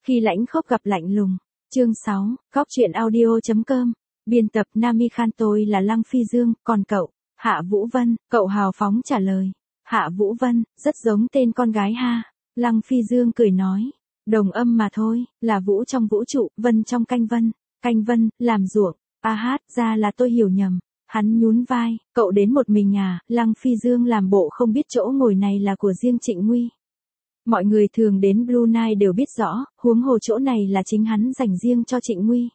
Khi lãnh khốc gặp lạnh lùng. Chương 6, Góc truyện audio.com. Biên tập Nami Khan, tôi là Lăng Phi Dương, còn cậu? Hạ Vũ Vân, cậu hào phóng trả lời. Hạ Vũ Vân, rất giống tên con gái ha. Lăng Phi Dương cười nói. Đồng âm mà thôi, là vũ trong vũ trụ, vân trong canh vân. Canh vân, làm ruộng. A hát, ra là tôi hiểu nhầm. Hắn nhún vai, cậu đến một mình à? Lăng Phi Dương làm bộ không biết chỗ ngồi này là của riêng Trịnh Nguy. Mọi người thường đến Blue Nile đều biết rõ, huống hồ chỗ này là chính hắn dành riêng cho Trịnh Nguy.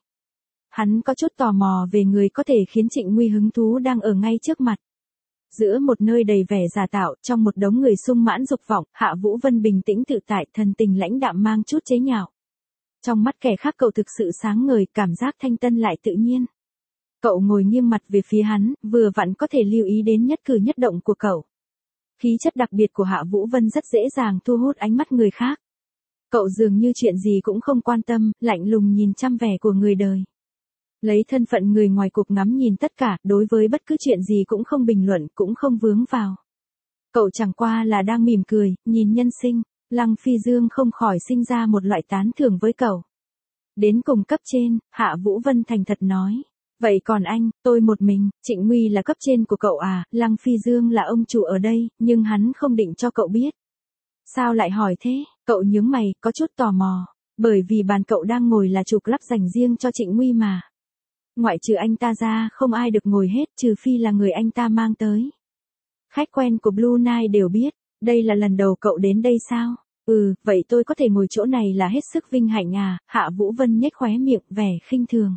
Hắn có chút tò mò về người có thể khiến Trịnh Nguy hứng thú đang ở ngay trước mặt. Giữa một nơi đầy vẻ giả tạo, trong một đống người sung mãn dục vọng, Hạ Vũ Vân bình tĩnh tự tại, thần tình lãnh đạm mang chút chế nhạo. Trong mắt kẻ khác cậu thực sự sáng ngời, cảm giác thanh tân lại tự nhiên. Cậu ngồi nghiêng mặt về phía hắn, vừa vặn có thể lưu ý đến nhất cử nhất động của cậu. Khí chất đặc biệt của Hạ Vũ Vân rất dễ dàng thu hút ánh mắt người khác. Cậu dường như chuyện gì cũng không quan tâm, lạnh lùng nhìn chăm vẻ của người đời. Lấy thân phận người ngoài cuộc ngắm nhìn tất cả, đối với bất cứ chuyện gì cũng không bình luận, cũng không vướng vào. Cậu chẳng qua là đang mỉm cười, nhìn nhân sinh. Lăng Phi Dương không khỏi sinh ra một loại tán thưởng với cậu. Đến cùng cấp trên, Hạ Vũ Vân thành thật nói. Vậy còn anh, tôi một mình, Trịnh Nguy là cấp trên của cậu à? Lăng Phi Dương là ông chủ ở đây, nhưng hắn không định cho cậu biết. Sao lại hỏi thế? Cậu nhướng mày, có chút tò mò. Bởi vì bàn cậu đang ngồi là chủ club dành riêng cho Trịnh Nguy mà. Ngoại trừ anh ta ra, không ai được ngồi hết, trừ phi là người anh ta mang tới. Khách quen của Blue Nile đều biết, đây là lần đầu cậu đến đây sao? Vậy tôi có thể ngồi chỗ này là hết sức vinh hạnh à? Hạ Vũ Vân nhếch khóe miệng, vẻ khinh thường.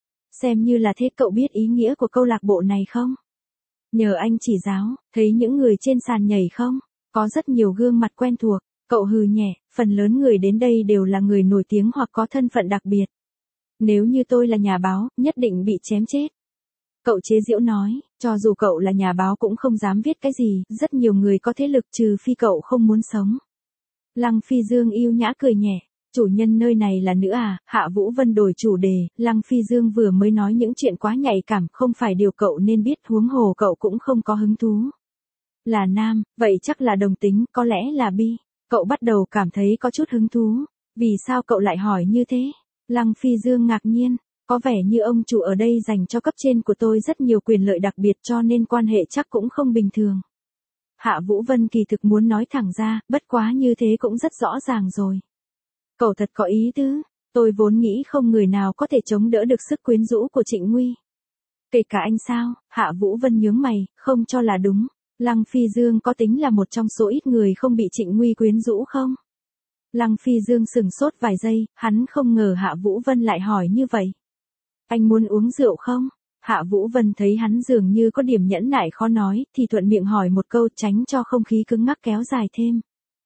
Xem như là thế. Cậu biết ý nghĩa của câu lạc bộ này không? Nhờ anh chỉ giáo, thấy những người trên sàn nhảy không? Có rất nhiều gương mặt quen thuộc. Cậu hừ nhẹ, phần lớn người đến đây đều là người nổi tiếng hoặc có thân phận đặc biệt. Nếu như tôi là nhà báo, nhất định bị chém chết. Cậu chế giễu nói, cho dù cậu là nhà báo cũng không dám viết cái gì, rất nhiều người có thế lực trừ phi cậu không muốn sống. Lăng Phi Dương yêu nhã cười nhẹ. Chủ nhân nơi này là nữ à? Hạ Vũ Vân đổi chủ đề, Lăng Phi Dương vừa mới nói những chuyện quá nhạy cảm, không phải điều cậu nên biết, huống hồ cậu cũng không có hứng thú. Là nam, vậy chắc là đồng tính, có lẽ là bi. Cậu bắt đầu cảm thấy có chút hứng thú. Vì sao cậu lại hỏi như thế? Lăng Phi Dương ngạc nhiên, có vẻ như ông chủ ở đây dành cho cấp trên của tôi rất nhiều quyền lợi đặc biệt cho nên quan hệ chắc cũng không bình thường. Hạ Vũ Vân kỳ thực muốn nói thẳng ra, bất quá như thế cũng rất rõ ràng rồi. Cậu thật có ý tứ, tôi vốn nghĩ không người nào có thể chống đỡ được sức quyến rũ của Trịnh Nguy. Kể cả anh sao? Hạ Vũ Vân nhướng mày, không cho là đúng. Lăng Phi Dương có tính là một trong số ít người không bị Trịnh Nguy quyến rũ không? Lăng Phi Dương sừng sốt vài giây, hắn không ngờ Hạ Vũ Vân lại hỏi như vậy. Anh muốn uống rượu không? Hạ Vũ Vân thấy hắn dường như có điểm nhẫn nại khó nói, thì thuận miệng hỏi một câu tránh cho không khí cứng ngắc kéo dài thêm.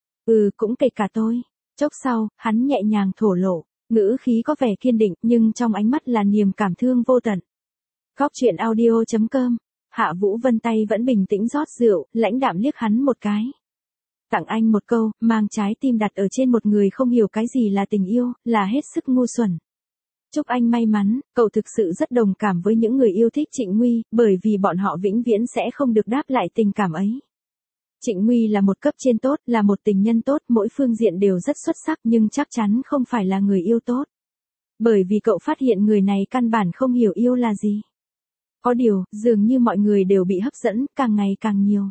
Cũng kể cả tôi. Chốc sau, hắn nhẹ nhàng thổ lộ, ngữ khí có vẻ kiên định, nhưng trong ánh mắt là niềm cảm thương vô tận. Góc truyện audio.com. Hạ Vũ Vân tay vẫn bình tĩnh rót rượu, lãnh đạm liếc hắn một cái. Tặng anh một câu, mang trái tim đặt ở trên một người không hiểu cái gì là tình yêu, là hết sức ngu xuẩn. Chúc anh may mắn, cậu thực sự rất đồng cảm với những người yêu thích Trịnh Nguy, bởi vì bọn họ vĩnh viễn sẽ không được đáp lại tình cảm ấy. Trịnh Nguy là một cấp trên tốt, là một tình nhân tốt, mỗi phương diện đều rất xuất sắc nhưng chắc chắn không phải là người yêu tốt. Bởi vì cậu phát hiện người này căn bản không hiểu yêu là gì. Có điều, dường như mọi người đều bị hấp dẫn, càng ngày càng nhiều.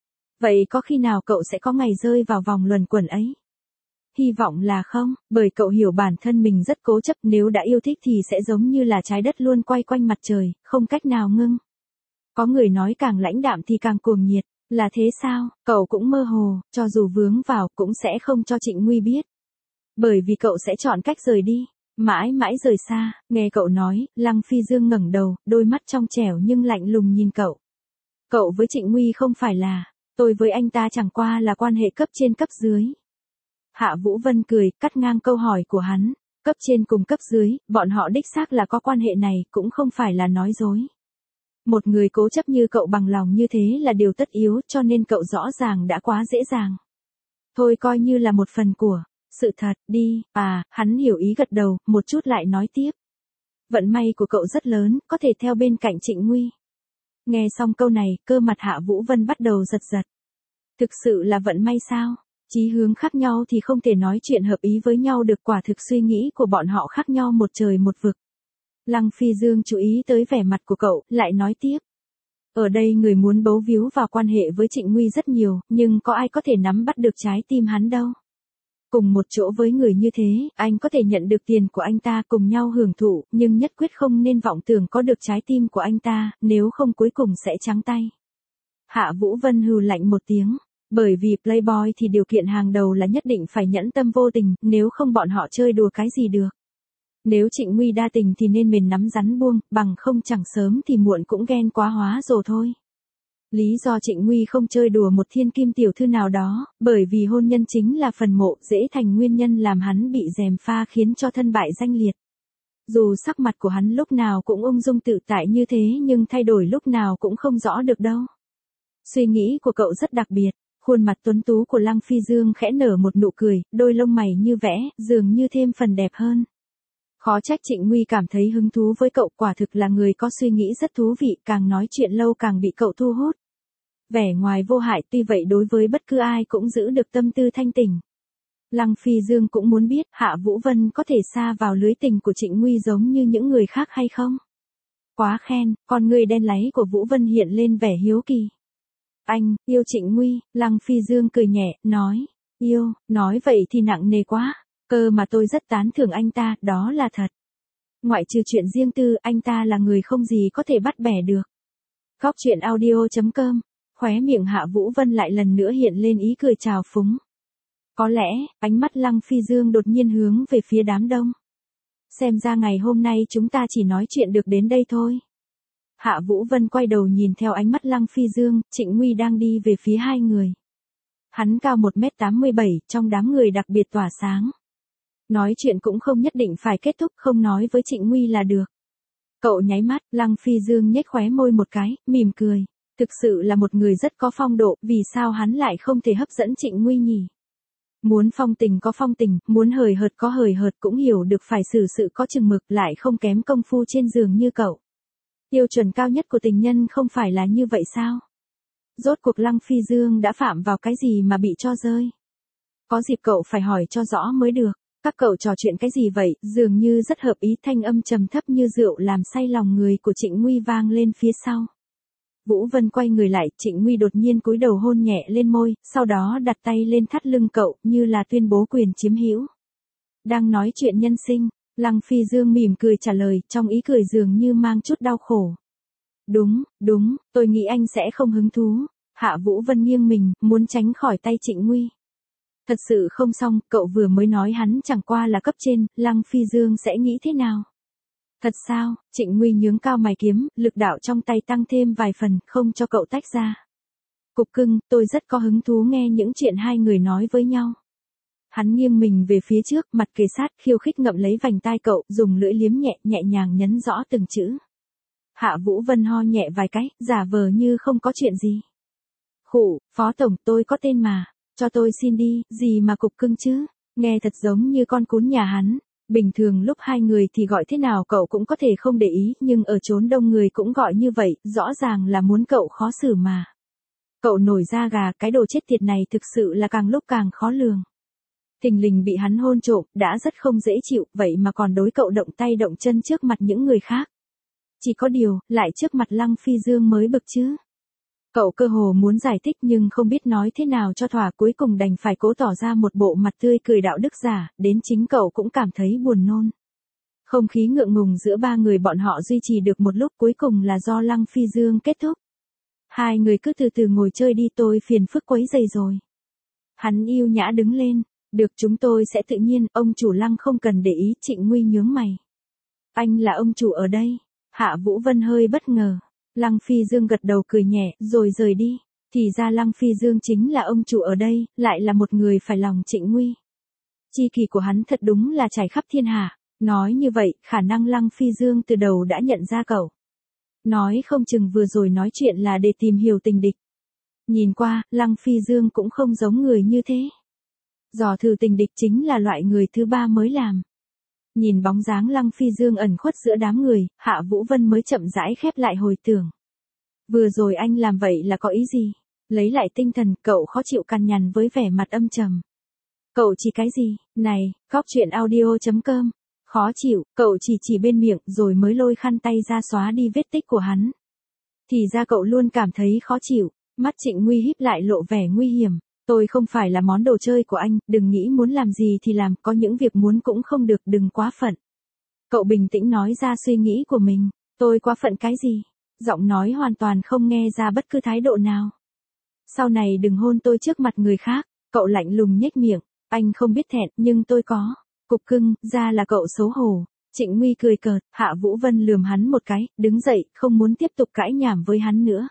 Vậy có khi nào cậu sẽ có ngày rơi vào vòng luẩn quẩn ấy? Hy vọng là không, bởi cậu hiểu bản thân mình rất cố chấp, nếu đã yêu thích thì sẽ giống như là trái đất luôn quay quanh mặt trời, không cách nào ngưng. Có người nói càng lãnh đạm thì càng cuồng nhiệt. Là thế sao? Cậu cũng mơ hồ, cho dù vướng vào cũng sẽ không cho Trịnh Nguy biết. Bởi vì cậu sẽ chọn cách rời đi, mãi mãi rời xa. Nghe cậu nói, Lăng Phi Dương ngẩng đầu, đôi mắt trong trẻo nhưng lạnh lùng nhìn cậu. Cậu với Trịnh Nguy không phải là, tôi với anh ta chẳng qua là quan hệ cấp trên cấp dưới. Hạ Vũ Vân cười, cắt ngang câu hỏi của hắn. Cấp trên cùng cấp dưới, bọn họ đích xác là có quan hệ này, cũng không phải là nói dối. Một người cố chấp như cậu bằng lòng như thế là điều tất yếu, cho nên cậu rõ ràng đã quá dễ dàng. Thôi coi như là một phần của sự thật, đi. Hắn hiểu ý gật đầu, một chút lại nói tiếp. Vận may của cậu rất lớn, có thể theo bên cạnh Trịnh Nguy. Nghe xong câu này, cơ mặt Hạ Vũ Vân bắt đầu giật giật. Thực sự là vận may sao? Chí hướng khác nhau thì không thể nói chuyện hợp ý với nhau được, quả thực suy nghĩ của bọn họ khác nhau một trời một vực. Lăng Phi Dương chú ý tới vẻ mặt của cậu, lại nói tiếp. Ở đây người muốn bấu víu vào quan hệ với Trịnh Nguy rất nhiều, nhưng có ai có thể nắm bắt được trái tim hắn đâu. Cùng một chỗ với người như thế, anh có thể nhận được tiền của anh ta cùng nhau hưởng thụ, nhưng nhất quyết không nên vọng tưởng có được trái tim của anh ta, nếu không cuối cùng sẽ trắng tay. Hạ Vũ Vân hừ lạnh một tiếng. Bởi vì Playboy thì điều kiện hàng đầu là nhất định phải nhẫn tâm vô tình, nếu không bọn họ chơi đùa cái gì được. Nếu Trịnh Nguy đa tình thì nên mềm nắm rắn buông, bằng không chẳng sớm thì muộn cũng ghen quá hóa rồi thôi. Lý do Trịnh Nguy không chơi đùa một thiên kim tiểu thư nào đó, bởi vì hôn nhân chính là phần mộ, dễ thành nguyên nhân làm hắn bị gièm pha khiến cho thân bại danh liệt. Dù sắc mặt của hắn lúc nào cũng ung dung tự tại như thế nhưng thay đổi lúc nào cũng không rõ được đâu. Suy nghĩ của cậu rất đặc biệt. Khuôn mặt tuấn tú của Lăng Phi Dương khẽ nở một nụ cười, đôi lông mày như vẽ, dường như thêm phần đẹp hơn. Khó trách Trịnh Nguy cảm thấy hứng thú với cậu, quả thực là người có suy nghĩ rất thú vị, càng nói chuyện lâu càng bị cậu thu hút. Vẻ ngoài vô hại, tuy vậy đối với bất cứ ai cũng giữ được tâm tư thanh tỉnh. Lăng Phi Dương cũng muốn biết Hạ Vũ Vân có thể sa vào lưới tình của Trịnh Nguy giống như những người khác hay không. Quá khen, con người đen láy của Vũ Vân hiện lên vẻ hiếu kỳ. Anh, yêu Trịnh Nguy, Lăng Phi Dương cười nhẹ, nói, yêu, nói vậy thì nặng nề quá, cơ mà tôi rất tán thưởng anh ta, đó là thật. Ngoại trừ chuyện riêng tư, anh ta là người không gì có thể bắt bẻ được. Góc truyện audio.com, khóe miệng Hạ Vũ Vân lại lần nữa hiện lên ý cười trào phúng. Có lẽ, ánh mắt Lăng Phi Dương đột nhiên hướng về phía đám đông. Xem ra ngày hôm nay chúng ta chỉ nói chuyện được đến đây thôi. Hạ Vũ Vân quay đầu nhìn theo ánh mắt Lăng Phi Dương, Trịnh Nguy đang đi về phía hai người. Hắn cao 1m87, trong đám người đặc biệt tỏa sáng. Nói chuyện cũng không nhất định phải kết thúc, không nói với Trịnh Nguy là được. Cậu nháy mắt, Lăng Phi Dương nhếch khóe môi một cái, mỉm cười. Thực sự là một người rất có phong độ, vì sao hắn lại không thể hấp dẫn Trịnh Nguy nhỉ? Muốn phong tình có phong tình, muốn hời hợt có hời hợt, cũng hiểu được phải xử sự có chừng mực, lại không kém công phu trên giường như cậu. Tiêu chuẩn cao nhất của tình nhân không phải là như vậy sao? Rốt cuộc Lăng Phi Dương đã phạm vào cái gì mà bị cho rơi? Có dịp cậu phải hỏi cho rõ mới được. Các cậu trò chuyện cái gì vậy? Dường như rất hợp ý, thanh âm trầm thấp như rượu làm say lòng người của Trịnh Nguy vang lên phía sau. Vũ Vân quay người lại, Trịnh Nguy đột nhiên cúi đầu hôn nhẹ lên môi, sau đó đặt tay lên thắt lưng cậu, như là tuyên bố quyền chiếm hữu. Đang nói chuyện nhân sinh, Lăng Phi Dương mỉm cười trả lời, trong ý cười dường như mang chút đau khổ. Đúng, tôi nghĩ anh sẽ không hứng thú. Hạ Vũ Vân nghiêng mình, muốn tránh khỏi tay Trịnh Nguy. Thật sự không xong, cậu vừa mới nói hắn chẳng qua là cấp trên, Lăng Phi Dương sẽ nghĩ thế nào? Thật sao? Trịnh Nguy nhướng cao mày kiếm, lực đạo trong tay tăng thêm vài phần, không cho cậu tách ra. Cục cưng, tôi rất có hứng thú nghe những chuyện hai người nói với nhau. Hắn nghiêng mình về phía trước, mặt kề sát, khiêu khích ngậm lấy vành tai cậu, dùng lưỡi liếm nhẹ nhàng nhấn rõ từng chữ. Hạ Vũ Vân ho nhẹ vài cái, giả vờ như không có chuyện gì. Khụ, Phó Tổng, tôi có tên mà, cho tôi xin đi, gì mà cục cưng chứ, nghe thật giống như con cún nhà hắn. Bình thường lúc hai người thì gọi thế nào cậu cũng có thể không để ý, nhưng ở chốn đông người cũng gọi như vậy, rõ ràng là muốn cậu khó xử mà. Cậu nổi da gà, cái đồ chết tiệt này thực sự là càng lúc càng khó lường. Thình lình bị hắn hôn trộm, đã rất không dễ chịu, vậy mà còn đối cậu động tay động chân trước mặt những người khác. Chỉ có điều, lại trước mặt Lăng Phi Dương mới bực chứ. Cậu cơ hồ muốn giải thích nhưng không biết nói thế nào cho thỏa, cuối cùng đành phải cố tỏ ra một bộ mặt tươi cười đạo đức giả, đến chính cậu cũng cảm thấy buồn nôn. Không khí ngượng ngùng giữa ba người bọn họ duy trì được một lúc, cuối cùng là do Lăng Phi Dương kết thúc. Hai người cứ từ từ ngồi chơi đi, tôi phiền phức quấy rầy rồi. Hắn yêu nhã đứng lên, được chúng tôi sẽ tự nhiên, ông chủ Lăng không cần để ý. Trịnh Nguy nhướng mày. Anh là ông chủ ở đây. Hạ Vũ Vân hơi bất ngờ. Lăng Phi Dương gật đầu cười nhẹ, rồi rời đi. Thì ra Lăng Phi Dương chính là ông chủ ở đây, lại là một người phải lòng Trịnh Nguy. Chi kỷ của hắn thật đúng là trải khắp thiên hạ. Nói như vậy, khả năng Lăng Phi Dương từ đầu đã nhận ra cậu. Nói không chừng vừa rồi nói chuyện là để tìm hiểu tình địch. Nhìn qua, Lăng Phi Dương cũng không giống người như thế. Dò thử tình địch chính là loại người thứ ba mới làm. Nhìn bóng dáng Lăng Phi Dương ẩn khuất giữa đám người, Hạ Vũ Vân mới chậm rãi khép lại hồi tưởng. Vừa rồi anh làm vậy là có ý gì? Lấy lại tinh thần, cậu khó chịu cằn nhằn với vẻ mặt âm trầm. Cậu chỉ cái gì? Này, Góc Chuyện Audio.com. Khó chịu, cậu chỉ bên miệng rồi mới lôi khăn tay ra xóa đi vết tích của hắn. Thì ra cậu luôn cảm thấy khó chịu. Mắt Trịnh Nguy híp lại lộ vẻ nguy hiểm. Tôi không phải là món đồ chơi của anh, đừng nghĩ muốn làm gì thì làm, có những việc muốn cũng không được, đừng quá phận. Cậu bình tĩnh nói ra suy nghĩ của mình. Tôi quá phận cái gì? Giọng nói hoàn toàn không nghe ra bất cứ thái độ nào. Sau này đừng hôn tôi trước mặt người khác. Cậu lạnh lùng nhếch miệng. Anh không biết thẹn, nhưng tôi có. Cục cưng, ra là cậu xấu hổ. Trịnh Nguy cười cợt, Hạ Vũ Vân lườm hắn một cái, đứng dậy, không muốn tiếp tục cãi nhảm với hắn nữa.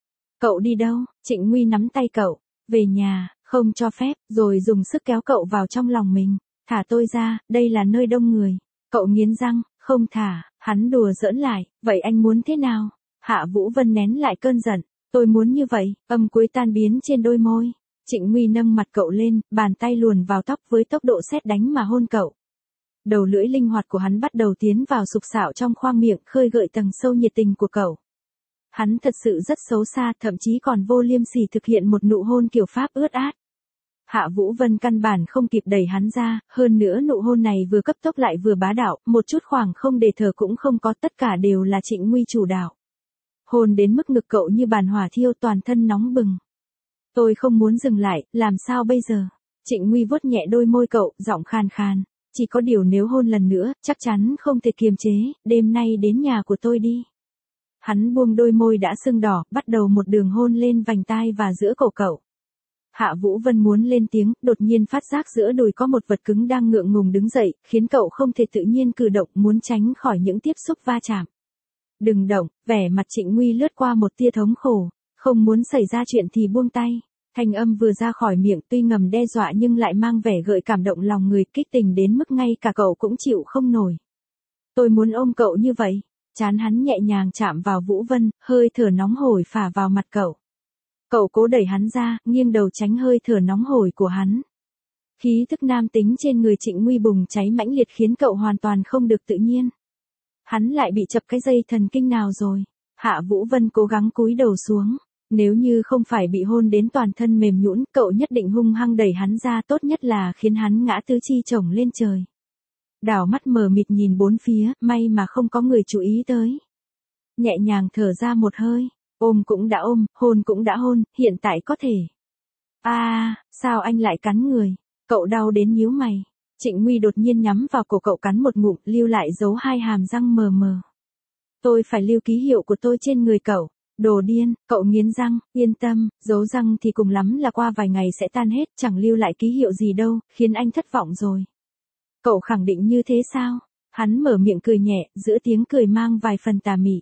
Cậu đi đâu? Trịnh Nguy nắm tay cậu. Về nhà, không cho phép, rồi dùng sức kéo cậu vào trong lòng mình. Thả tôi ra, đây là nơi đông người. Cậu nghiến răng, không thả, hắn đùa giỡn lại, vậy anh muốn thế nào? Hạ Vũ Vân nén lại cơn giận, tôi muốn như vậy, âm cuối tan biến trên đôi môi. Trịnh Nguy nâng mặt cậu lên, bàn tay luồn vào tóc với tốc độ sét đánh mà hôn cậu. Đầu lưỡi linh hoạt của hắn bắt đầu tiến vào sục sạo trong khoang miệng, khơi gợi tầng sâu nhiệt tình của cậu. Hắn thật sự rất xấu xa, thậm chí còn vô liêm sỉ thực hiện một nụ hôn kiểu Pháp ướt át. Hạ Vũ Vân căn bản không kịp đẩy hắn ra, hơn nữa nụ hôn này vừa cấp tốc lại vừa bá đạo, một chút khoảng không để thở cũng không có, tất cả đều là Trịnh Nguy chủ đạo. Hôn đến mức ngực cậu như bàn hỏa thiêu, toàn thân nóng bừng. Tôi không muốn dừng lại, làm sao bây giờ? Trịnh Nguy vuốt nhẹ đôi môi cậu, giọng khàn khàn. Chỉ có điều nếu hôn lần nữa, chắc chắn không thể kiềm chế, đêm nay đến nhà của tôi đi. Hắn buông đôi môi đã sưng đỏ, bắt đầu một đường hôn lên vành tai và giữa cổ cậu. Hạ Vũ Vân muốn lên tiếng, đột nhiên phát giác giữa đùi có một vật cứng đang ngượng ngùng đứng dậy, khiến cậu không thể tự nhiên cử động, muốn tránh khỏi những tiếp xúc va chạm. Đừng động, vẻ mặt Trịnh Nguy lướt qua một tia thống khổ, không muốn xảy ra chuyện thì buông tay. Thanh âm vừa ra khỏi miệng tuy ngầm đe dọa nhưng lại mang vẻ gợi cảm động lòng người, kích tình đến mức ngay cả cậu cũng chịu không nổi. Tôi muốn ôm cậu như vậy. Trán hắn nhẹ nhàng chạm vào Vũ Vân, hơi thở nóng hổi phả vào mặt cậu. Cậu cố đẩy hắn ra, nghiêng đầu tránh hơi thở nóng hổi của hắn. Khí thức nam tính trên người Trịnh Nguy bùng cháy mãnh liệt khiến cậu hoàn toàn không được tự nhiên. Hắn lại bị chập cái dây thần kinh nào rồi? Hạ Vũ Vân cố gắng cúi đầu xuống. Nếu như không phải bị hôn đến toàn thân mềm nhũn, cậu nhất định hung hăng đẩy hắn ra, tốt nhất là khiến hắn ngã tứ chi chổng lên trời. Đảo mắt mờ mịt nhìn bốn phía, may mà không có người chú ý tới. Nhẹ nhàng thở ra một hơi, ôm cũng đã ôm, hôn cũng đã hôn, hiện tại có thể. Sao anh lại cắn người? Cậu đau đến nhíu mày. Trịnh Nguy đột nhiên nhắm vào cổ cậu cắn một ngụm, lưu lại dấu hai hàm răng mờ mờ. Tôi phải lưu ký hiệu của tôi trên người cậu. Đồ điên, cậu nghiến răng, yên tâm, dấu răng thì cùng lắm là qua vài ngày sẽ tan hết, chẳng lưu lại ký hiệu gì đâu, khiến anh thất vọng rồi. Cậu khẳng định như thế sao? Hắn mở miệng cười nhẹ, giữa tiếng cười mang vài phần tà mị.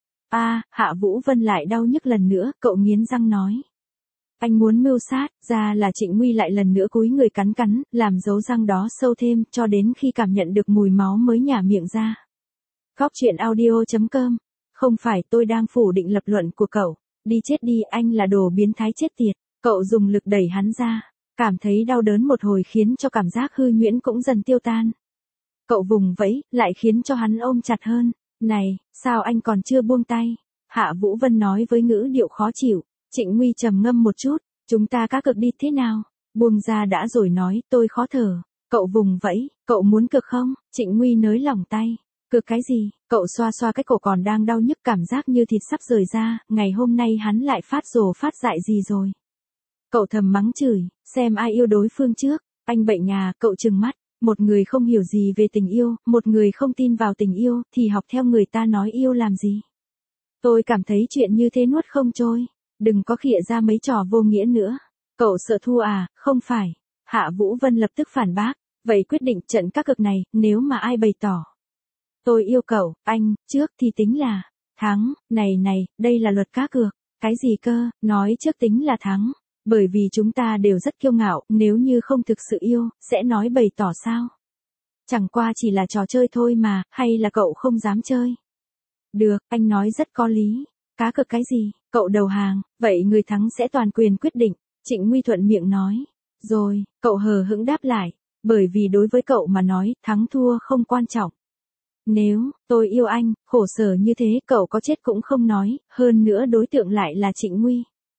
Hạ Vũ Vân lại đau nhức lần nữa, cậu nghiến răng nói. Anh muốn mưu sát, ra là Trịnh Nguy lại lần nữa cúi người cắn, làm dấu răng đó sâu thêm, cho đến khi cảm nhận được mùi máu mới nhả miệng ra. Góc Chuyện Audio.com. Không phải, tôi đang phủ định lập luận của cậu. Đi chết đi, anh là đồ biến thái chết tiệt. Cậu dùng lực đẩy hắn ra. Cảm thấy đau đớn một hồi khiến cho cảm giác hư nhuyễn cũng dần tiêu tan. Cậu vùng vẫy, lại khiến cho hắn ôm chặt hơn. Này, sao anh còn chưa buông tay? Hạ Vũ Vân nói với ngữ điệu khó chịu. Trịnh Nguy trầm ngâm một chút. Chúng ta cá cược đi thế nào? Buông ra đã rồi nói, tôi khó thở. Cậu vùng vẫy, cậu muốn cược không? Trịnh Nguy nới lỏng tay. Cược cái gì? Cậu xoa xoa cái cổ còn đang đau nhức, cảm giác như thịt sắp rời ra, ngày hôm nay hắn lại phát rồ phát dại gì rồi? Cậu thầm mắng chửi, xem ai yêu đối phương trước, anh bệnh nhà, cậu trừng mắt, một người không hiểu gì về tình yêu, một người không tin vào tình yêu, thì học theo người ta nói yêu làm gì? Tôi cảm thấy chuyện như thế nuốt không trôi, đừng có khịa ra mấy trò vô nghĩa nữa. Cậu sợ thua à? Không phải. Hạ Vũ Vân lập tức phản bác, vậy quyết định trận cá cược này, nếu mà ai bày tỏ tôi yêu cậu, anh, trước thì tính là thắng, này, đây là luật cá cược. Cái gì cơ, nói trước tính là thắng. Bởi vì chúng ta đều rất kiêu ngạo, nếu như không thực sự yêu, sẽ nói bày tỏ sao? Chẳng qua chỉ là trò chơi thôi mà, hay là cậu không dám chơi? Được, anh nói rất có lý. Cá cược cái gì, cậu đầu hàng, vậy người thắng sẽ toàn quyền quyết định. Trịnh Nguy thuận miệng nói. Rồi, cậu hờ hững đáp lại. Bởi vì đối với cậu mà nói, thắng thua không quan trọng. Nếu tôi yêu anh, khổ sở như thế, cậu có chết cũng không nói, hơn nữa đối tượng lại là Trịnh Nguy.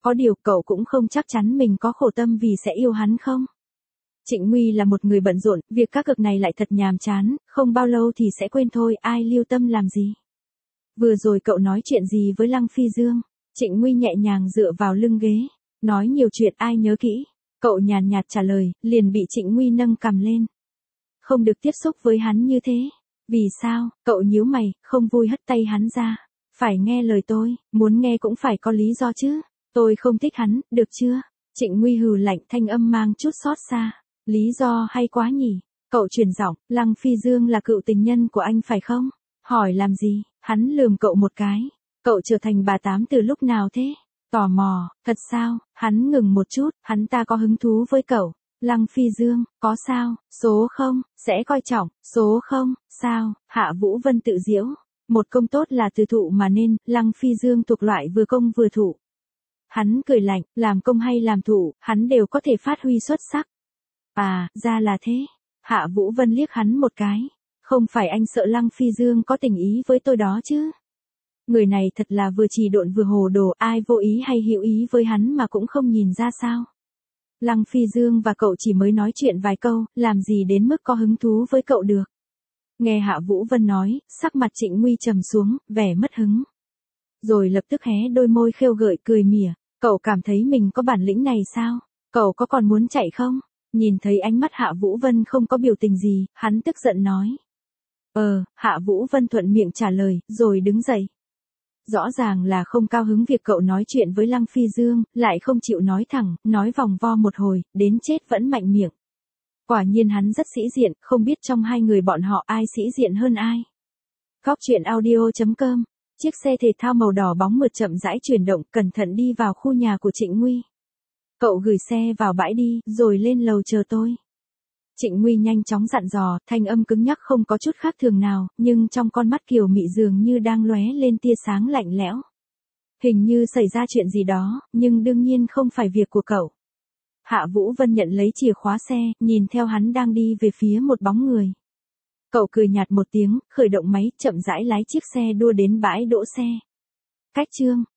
Có điều cậu cũng không chắc chắn mình có khổ tâm vì sẽ yêu hắn không? Trịnh Nguy là một người bận rộn, việc các cực này lại thật nhàm chán, không bao lâu thì sẽ quên thôi, ai lưu tâm làm gì. Vừa rồi cậu nói chuyện gì với Lăng Phi Dương? Trịnh Nguy nhẹ nhàng dựa vào lưng ghế, nói nhiều chuyện ai nhớ kỹ. Cậu nhàn nhạt trả lời, liền bị Trịnh Nguy nâng cằm lên. Không được tiếp xúc với hắn như thế. Vì sao? Cậu nhíu mày, không vui hất tay hắn ra. Phải nghe lời tôi, muốn nghe cũng phải có lý do chứ. Tôi không thích hắn, được chưa? Trịnh Nguy hừ lạnh, thanh âm mang chút xót xa. Lý do hay quá nhỉ? Cậu chuyển giọng, Lăng Phi Dương là cựu tình nhân của anh phải không? Hỏi làm gì? Hắn lườm cậu một cái. Cậu trở thành bà tám từ lúc nào thế? Tò mò, thật sao? Hắn ngừng một chút, hắn ta có hứng thú với cậu. Lăng Phi Dương, có sao? Số không, sẽ coi trọng. Số không, sao? Hạ Vũ Vân tự giễu. Một công tốt là từ thụ mà nên, Lăng Phi Dương thuộc loại vừa công vừa thụ. Hắn cười lạnh, làm công hay làm thụ, hắn đều có thể phát huy xuất sắc. À, ra là thế. Hạ Vũ Vân liếc hắn một cái. Không phải anh sợ Lăng Phi Dương có tình ý với tôi đó chứ? Người này thật là vừa trì độn vừa hồ đồ, ai vô ý hay hữu ý với hắn mà cũng không nhìn ra sao. Lăng Phi Dương và cậu chỉ mới nói chuyện vài câu, làm gì đến mức có hứng thú với cậu được. Nghe Hạ Vũ Vân nói, sắc mặt Trịnh Nguy trầm xuống, vẻ mất hứng. Rồi lập tức hé đôi môi khêu gợi cười mỉa, cậu cảm thấy mình có bản lĩnh này sao? Cậu có còn muốn chạy không? Nhìn thấy ánh mắt Hạ Vũ Vân không có biểu tình gì, hắn tức giận nói. Hạ Vũ Vân thuận miệng trả lời, rồi đứng dậy. Rõ ràng là không cao hứng việc cậu nói chuyện với Lăng Phi Dương, lại không chịu nói thẳng, nói vòng vo một hồi, đến chết vẫn mạnh miệng. Quả nhiên hắn rất sĩ diện, không biết trong hai người bọn họ ai sĩ diện hơn ai. Góc truyện audio.com. Chiếc xe thể thao màu đỏ bóng mượt chậm rãi chuyển động, cẩn thận đi vào khu nhà của Trịnh Nguy. Cậu gửi xe vào bãi đi, rồi lên lầu chờ tôi. Trịnh Nguy nhanh chóng dặn dò, thanh âm cứng nhắc không có chút khác thường nào, nhưng trong con mắt kiều mị dường như đang lóe lên tia sáng lạnh lẽo. Hình như xảy ra chuyện gì đó, nhưng đương nhiên không phải việc của cậu. Hạ Vũ Vân nhận lấy chìa khóa xe, nhìn theo hắn đang đi về phía một bóng người. Cậu cười nhạt một tiếng, khởi động máy, chậm rãi lái chiếc xe đua đến bãi đỗ xe. Cách chương